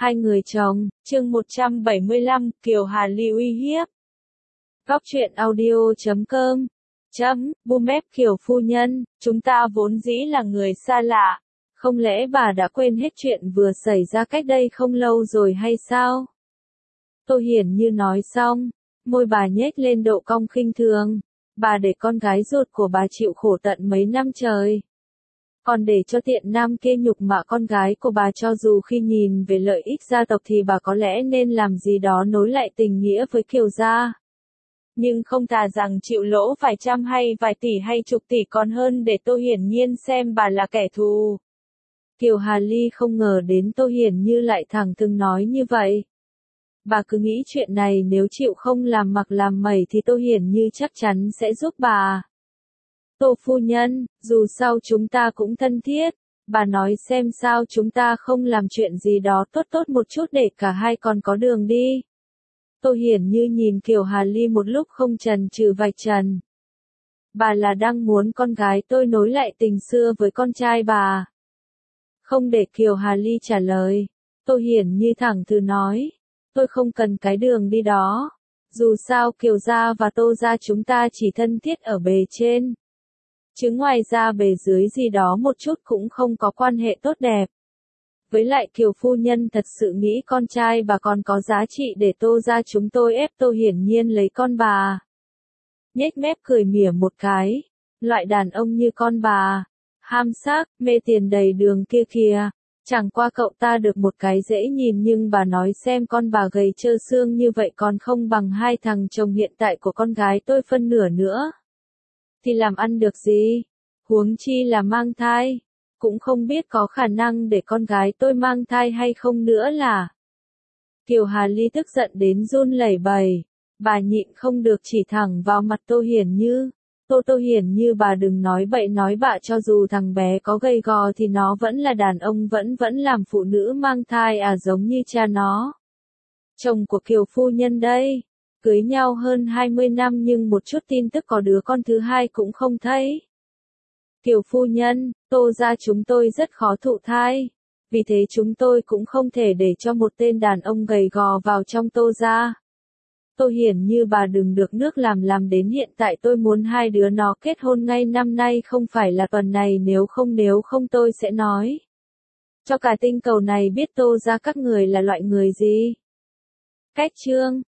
Hai người chồng, chương 175, Kiều Hà Ly uy hiếp. Góc truyện audio.com Bùm bép Kiều phu nhân, chúng ta vốn dĩ là người xa lạ. Không lẽ bà đã quên hết chuyện vừa xảy ra cách đây không lâu rồi hay sao? Tô Hiển Như nói xong, môi bà nhếch lên độ cong khinh thường. Bà để con gái ruột của bà chịu khổ tận mấy năm trời. Còn để cho tiện nam kia nhục mạ con gái của bà, cho dù khi nhìn về lợi ích gia tộc thì bà có lẽ nên làm gì đó nối lại tình nghĩa với Kiều gia. Nhưng không thà rằng chịu lỗ vài trăm hay vài tỷ hay chục tỷ còn hơn để Tô Hiển Nhiên xem bà là kẻ thù. Kiều Hà Ly không ngờ đến Tô Hiển Như lại thẳng thừng nói như vậy. Bà cứ nghĩ chuyện này nếu chịu không làm mặc làm mẩy thì Tô Hiển Như chắc chắn sẽ giúp bà. Tô phu nhân, dù sao chúng ta cũng thân thiết, bà nói xem sao chúng ta không làm chuyện gì đó tốt tốt một chút để cả hai còn có đường đi. Tô Hiển Như nhìn Kiều Hà Ly một lúc không chần chừ vạch trần. Bà là đang muốn con gái tôi nối lại tình xưa với con trai bà. Không để Kiều Hà Ly trả lời, Tô Hiển Như thẳng thừng nói, tôi không cần cái đường đi đó. Dù sao Kiều gia và Tô gia chúng ta chỉ thân thiết ở bề trên. Chứ ngoài ra bề dưới gì đó một chút cũng không có quan hệ tốt đẹp. Với lại Kiều phu nhân thật sự nghĩ con trai bà còn có giá trị để Tô gia chúng tôi ép Tô Hiển Nhiên lấy con bà. Nhếch mép cười mỉa một cái, loại đàn ông như con bà, ham sắc, mê tiền đầy đường kia kìa, chẳng qua cậu ta được một cái dễ nhìn nhưng bà nói xem con bà gầy trơ xương như vậy còn không bằng hai thằng chồng hiện tại của con gái tôi phân nửa nữa. Thì làm ăn được gì, huống chi là mang thai, cũng không biết có khả năng để con gái tôi mang thai hay không nữa là. Kiều Hà Ly tức giận đến run lẩy bẩy, bà nhịn không được chỉ thẳng vào mặt Tô Hiển Như. Tô Hiển Như bà đừng nói bậy nói bạ, cho dù thằng bé có gầy gò thì nó vẫn là đàn ông, vẫn làm phụ nữ mang thai giống như cha nó. Chồng của Kiều phu nhân đây. Cưới nhau hơn 20 năm nhưng một chút tin tức có đứa con thứ hai cũng không thấy. Kiều phu nhân, Tô gia chúng tôi rất khó thụ thai. Vì thế chúng tôi cũng không thể để cho một tên đàn ông gầy gò vào trong Tô gia. Tô Hiển Như bà đừng được nước làm đến hiện tại tôi muốn hai đứa nó kết hôn ngay năm nay, không phải là tuần này, nếu không tôi sẽ nói cho cả tinh cầu này biết Tô gia các người là loại người gì. Cách chương